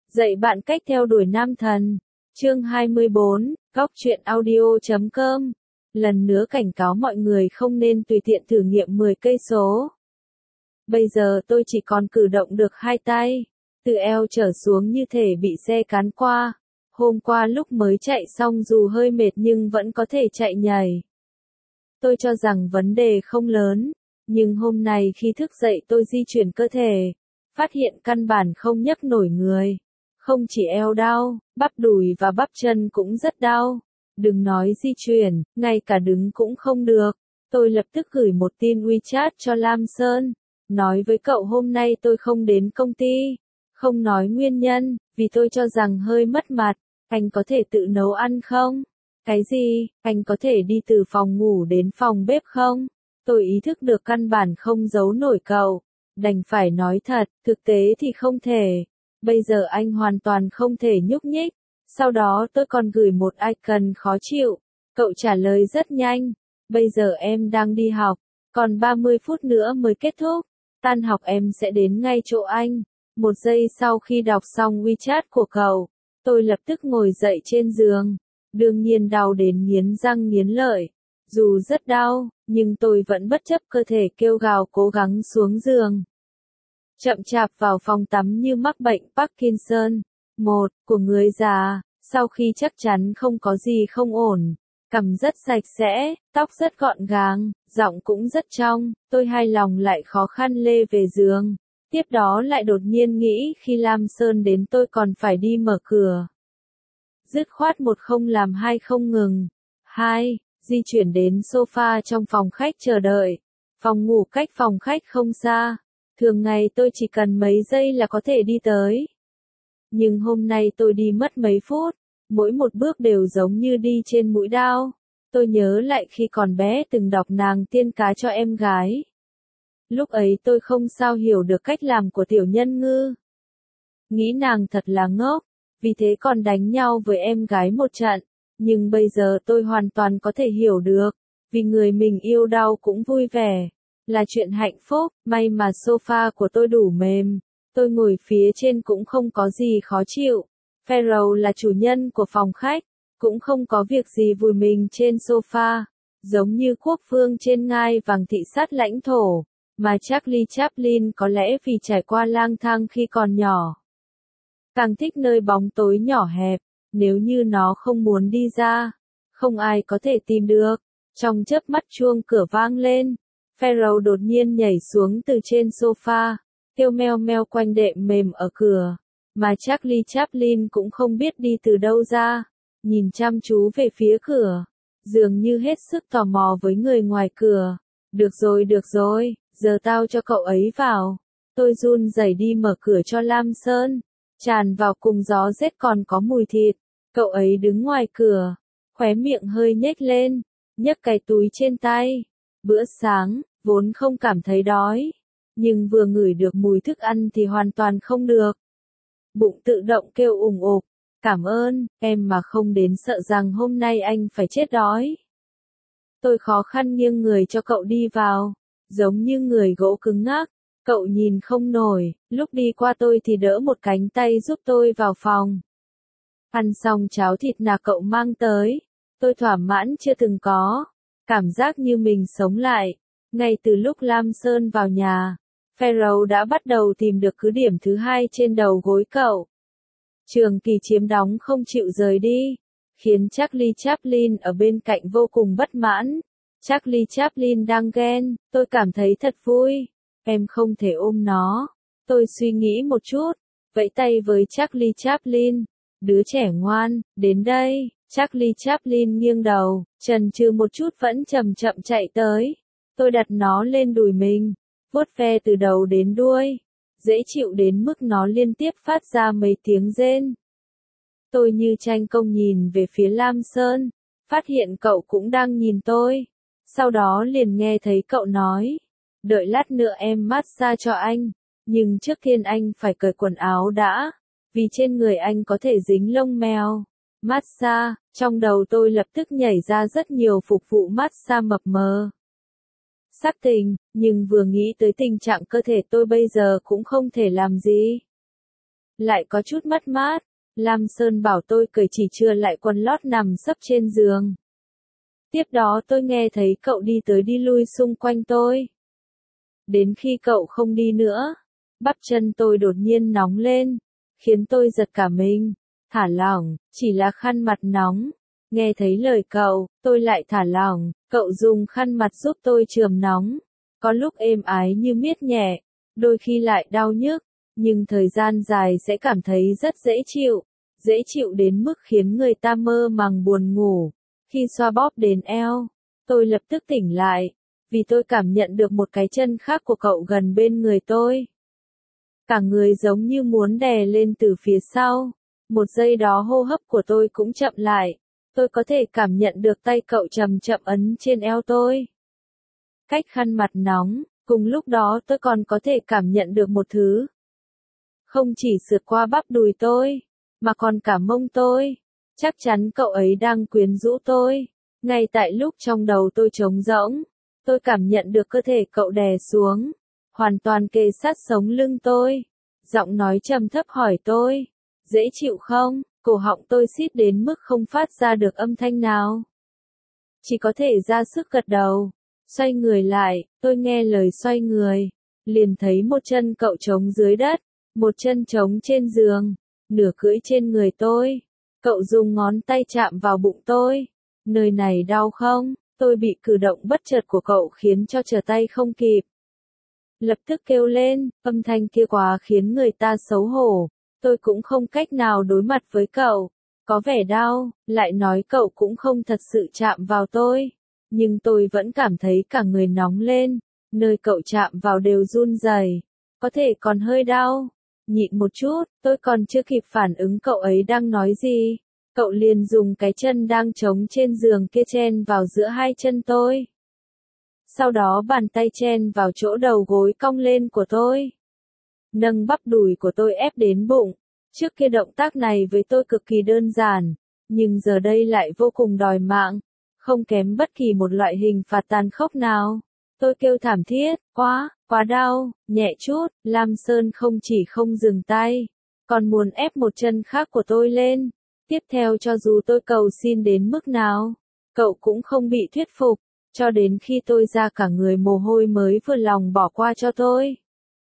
Dạy bạn cách theo đuổi nam thần. Chương 24, Góc truyện audio.com. Lần nữa cảnh cáo mọi người không nên tùy tiện thử nghiệm 10 cây số. Bây giờ tôi chỉ còn cử động được hai tay, từ eo trở xuống như thể bị xe cán qua. Hôm qua lúc mới chạy xong dù hơi mệt nhưng vẫn có thể chạy nhảy. Tôi cho rằng vấn đề không lớn, nhưng hôm nay khi thức dậy tôi di chuyển cơ thể, phát hiện căn bản không nhấc nổi người. Không chỉ eo đau, bắp đùi và bắp chân cũng rất đau. Đừng nói di chuyển, ngay cả đứng cũng không được. Tôi lập tức gửi một tin WeChat cho Lam Sơn, nói với cậu hôm nay tôi không đến công ty. Không nói nguyên nhân, vì tôi cho rằng hơi mất mặt. Anh có thể tự nấu ăn không? Cái gì? Anh có thể đi từ phòng ngủ đến phòng bếp không? Tôi ý thức được căn bản không giấu nổi cậu. Đành phải nói thật, thực tế thì không thể. Bây giờ anh hoàn toàn không thể nhúc nhích. Sau đó tôi còn gửi một icon khó chịu. Cậu trả lời rất nhanh. Bây giờ em đang đi học. Còn 30 phút nữa mới kết thúc. Tan học em sẽ đến ngay chỗ anh. Một giây sau khi đọc xong WeChat của cậu, tôi lập tức ngồi dậy trên giường. Đương nhiên đau đến nghiến răng nghiến lợi. Dù rất đau, nhưng tôi vẫn bất chấp cơ thể kêu gào cố gắng xuống giường. Chậm chạp vào phòng tắm như mắc bệnh Parkinson. Một, của người già, sau khi chắc chắn không có gì không ổn. Cằm rất sạch sẽ, tóc rất gọn gàng, giọng cũng rất trong, tôi hài lòng lại khó khăn lê về giường. Tiếp đó lại đột nhiên nghĩ khi Lam Sơn đến tôi còn phải đi mở cửa. Dứt khoát một không làm hai không ngừng. Hai, di chuyển đến sofa trong phòng khách chờ đợi. Phòng ngủ cách phòng khách không xa. Thường ngày tôi chỉ cần mấy giây là có thể đi tới. Nhưng hôm nay tôi đi mất mấy phút. Mỗi một bước đều giống như đi trên mũi đao. Tôi nhớ lại khi còn bé từng đọc nàng tiên cá cho em gái. Lúc ấy tôi không sao hiểu được cách làm của tiểu nhân ngư. Nghĩ nàng thật là ngốc, vì thế còn đánh nhau với em gái một trận. Nhưng bây giờ tôi hoàn toàn có thể hiểu được, vì người mình yêu đau cũng vui vẻ. Là chuyện hạnh phúc, may mà sofa của tôi đủ mềm. Tôi ngồi phía trên cũng không có gì khó chịu. Pharaoh là chủ nhân của phòng khách, cũng không có việc gì vùi mình trên sofa. Giống như quốc vương trên ngai vàng thị sát lãnh thổ, mà Charlie Chaplin có lẽ vì trải qua lang thang khi còn nhỏ. Càng thích nơi bóng tối nhỏ hẹp, nếu như nó không muốn đi ra, không ai có thể tìm được. Trong chớp mắt chuông cửa vang lên, Pharaoh đột nhiên nhảy xuống từ trên sofa, kêu meo meo quanh đệm mềm ở cửa, mà Charlie Chaplin cũng không biết đi từ đâu ra, nhìn chăm chú về phía cửa, dường như hết sức tò mò với người ngoài cửa. Được rồi, giờ tao cho cậu ấy vào. Tôi run rẩy đi mở cửa cho Lam Sơn, tràn vào cùng gió rét còn có mùi thịt. Cậu ấy đứng ngoài cửa, khóe miệng hơi nhếch lên, nhấc cái túi trên tay. Bữa sáng, vốn không cảm thấy đói, nhưng vừa ngửi được mùi thức ăn thì hoàn toàn không được. Bụng tự động kêu ủng ục, cảm ơn, em mà không đến sợ rằng hôm nay anh phải chết đói. Tôi khó khăn nghiêng người cho cậu đi vào, giống như người gỗ cứng ngắc. Cậu nhìn không nổi, lúc đi qua tôi thì đỡ một cánh tay giúp tôi vào phòng. Ăn xong cháo thịt nạc cậu mang tới, tôi thỏa mãn chưa từng có, cảm giác như mình sống lại. Ngay từ lúc Lam Sơn vào nhà, Pharaoh đã bắt đầu tìm được cứ điểm thứ hai trên đầu gối cậu. Trường Kỳ chiếm đóng không chịu rời đi, khiến Charlie Chaplin ở bên cạnh vô cùng bất mãn. Charlie Chaplin đang ghen, tôi cảm thấy thật vui. Em không thể ôm nó. Tôi suy nghĩ một chút, vẫy tay với Charlie Chaplin. Đứa trẻ ngoan, đến đây. Charlie Chaplin nghiêng đầu, chần chừ một chút vẫn chậm chậm chạy tới. Tôi đặt nó lên đùi mình, vuốt ve từ đầu đến đuôi. Dễ chịu đến mức nó liên tiếp phát ra mấy tiếng rên. Tôi như tranh công nhìn về phía Lam Sơn, phát hiện cậu cũng đang nhìn tôi. Sau đó liền nghe thấy cậu nói, đợi lát nữa em massage cho anh, nhưng trước tiên anh phải cởi quần áo đã, vì trên người anh có thể dính lông mèo. Massage, trong đầu tôi lập tức nhảy ra rất nhiều phục vụ massage mập mờ. Sắc tình, nhưng vừa nghĩ tới tình trạng cơ thể tôi bây giờ cũng không thể làm gì. lại có chút mất mát. Lam Sơn bảo tôi cởi chỉ chừa lại quần lót nằm sấp trên giường. Tiếp đó tôi nghe thấy cậu đi tới đi lui xung quanh tôi. Đến khi cậu không đi nữa, bắp chân tôi đột nhiên nóng lên, khiến tôi giật cả mình. Thả lỏng, chỉ là khăn mặt nóng. Nghe thấy lời cậu, tôi lại thả lỏng, cậu dùng khăn mặt giúp tôi chườm nóng. Có lúc êm ái như miết nhẹ, đôi khi lại đau nhức, nhưng thời gian dài sẽ cảm thấy rất dễ chịu đến mức khiến người ta mơ màng buồn ngủ. Khi xoa bóp đến eo, tôi lập tức tỉnh lại, vì tôi cảm nhận được một cái chân khác của cậu gần bên người tôi. Cả người giống như muốn đè lên từ phía sau. Một giây đó hô hấp của tôi cũng chậm lại. Tôi có thể cảm nhận được tay cậu chậm chậm ấn trên eo tôi. Cách khăn mặt nóng, cùng lúc đó tôi còn có thể cảm nhận được một thứ. Không chỉ sượt qua bắp đùi tôi, mà còn cả mông tôi. Chắc chắn cậu ấy đang quyến rũ tôi. Ngay tại lúc trong đầu tôi trống rỗng, tôi cảm nhận được cơ thể cậu đè xuống, hoàn toàn kề sát sống lưng tôi. Giọng nói trầm thấp hỏi tôi, dễ chịu không? Cổ họng tôi xít đến mức không phát ra được âm thanh nào. Chỉ có thể ra sức gật đầu. Xoay người lại, tôi nghe lời xoay người. Liền thấy một chân cậu trống dưới đất, một chân trống trên giường, nửa cưỡi trên người tôi. Cậu dùng ngón tay chạm vào bụng tôi. Nơi này đau không? Tôi bị cử động bất chợt của cậu khiến cho trở tay không kịp. Lập tức kêu lên, âm thanh kia quá khiến người ta xấu hổ. Tôi cũng không cách nào đối mặt với cậu. Có vẻ đau, lại nói cậu cũng không thật sự chạm vào tôi. Nhưng tôi vẫn cảm thấy cả người nóng lên. Nơi cậu chạm vào đều run rẩy, có thể còn hơi đau. Nhịn một chút, tôi còn chưa kịp phản ứng cậu ấy đang nói gì. Cậu liền dùng cái chân đang trống trên giường kia chen vào giữa hai chân tôi. Sau đó bàn tay chen vào chỗ đầu gối cong lên của tôi. Nâng bắp đùi của tôi ép đến bụng. Trước kia động tác này với tôi cực kỳ đơn giản, nhưng giờ đây lại vô cùng đòi mạng. Không kém bất kỳ một loại hình phạt tàn khốc nào. Tôi kêu thảm thiết, quá đau, nhẹ chút. Lam Sơn không chỉ không dừng tay, còn muốn ép một chân khác của tôi lên. Tiếp theo cho dù tôi cầu xin đến mức nào, cậu cũng không bị thuyết phục, cho đến khi tôi ra cả người mồ hôi mới vừa lòng bỏ qua cho tôi.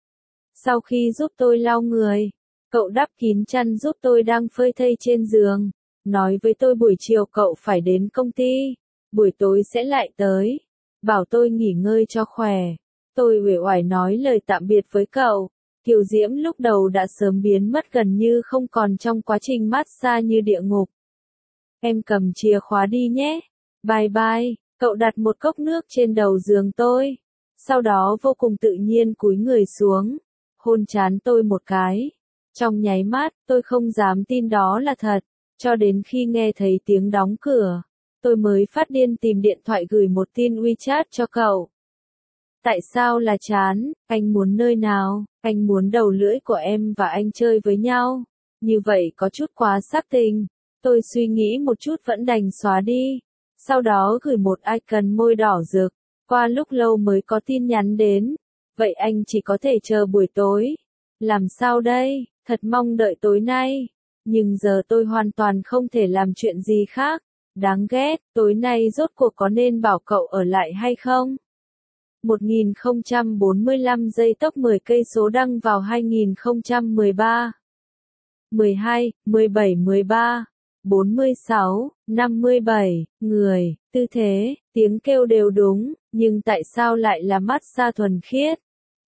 Sau khi giúp tôi lau người, cậu đắp kín chăn giúp tôi đang phơi thây trên giường, nói với tôi buổi chiều cậu phải đến công ty, buổi tối sẽ lại tới, bảo tôi nghỉ ngơi cho khỏe. Tôi uể oải nói lời tạm biệt với cậu. Kiều Diễm lúc đầu đã sớm biến mất gần như không còn trong quá trình massage như địa ngục. Em cầm chìa khóa đi nhé. Bye bye. Cậu đặt một cốc nước trên đầu giường tôi. Sau đó vô cùng tự nhiên cúi người xuống, hôn trán tôi một cái. Trong nháy mắt, tôi không dám tin đó là thật. Cho đến khi nghe thấy tiếng đóng cửa, tôi mới phát điên tìm điện thoại gửi một tin WeChat cho cậu. Tại sao là chán, anh muốn nơi nào, anh muốn đầu lưỡi của em và anh chơi với nhau. Như vậy có chút quá sắc tình. Tôi suy nghĩ một chút vẫn đành xóa đi. Sau đó gửi một icon môi đỏ rực. Qua lúc lâu mới có tin nhắn đến. Vậy anh chỉ có thể chờ buổi tối. Làm sao đây, thật mong đợi tối nay. Nhưng giờ tôi hoàn toàn không thể làm chuyện gì khác. Đáng ghét, tối nay rốt cuộc có nên bảo cậu ở lại hay không? 1045 giây tốc 10 cây số đăng vào 2013. 12, 17, 13, 46, 57, người, tư thế, tiếng kêu đều đúng, nhưng tại sao lại là massage thuần khiết?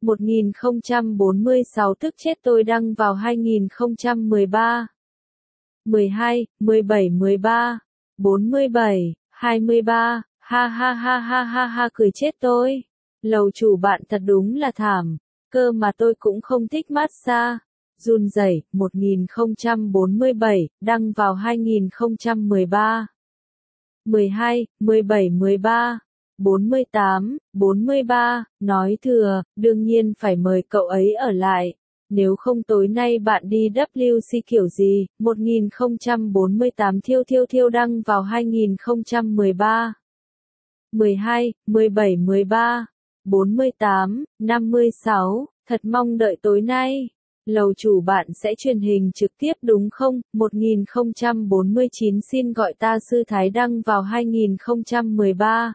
1046 tức chết tôi đăng vào 2013. 12, 17, 13, 47, 23, ha ha ha ha ha ha cười chết tôi. Lầu chủ bạn thật đúng là thảm, cơ mà tôi cũng không thích massage. Run rẩy, 1047, đăng vào 2013. 12, 17, 13, 48, 43, nói thừa, đương nhiên phải mời cậu ấy ở lại. Nếu không tối nay bạn đi WC kiểu gì, 1048 thiêu đăng vào 2013. 12, 17, 13, 48, 56, thật mong đợi tối nay. Lầu chủ bạn sẽ truyền hình trực tiếp đúng không? 1049 xin gọi ta sư Thái đăng vào 2013.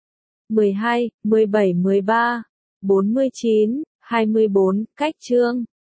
12, 17, 13, 49, 24, cách chương.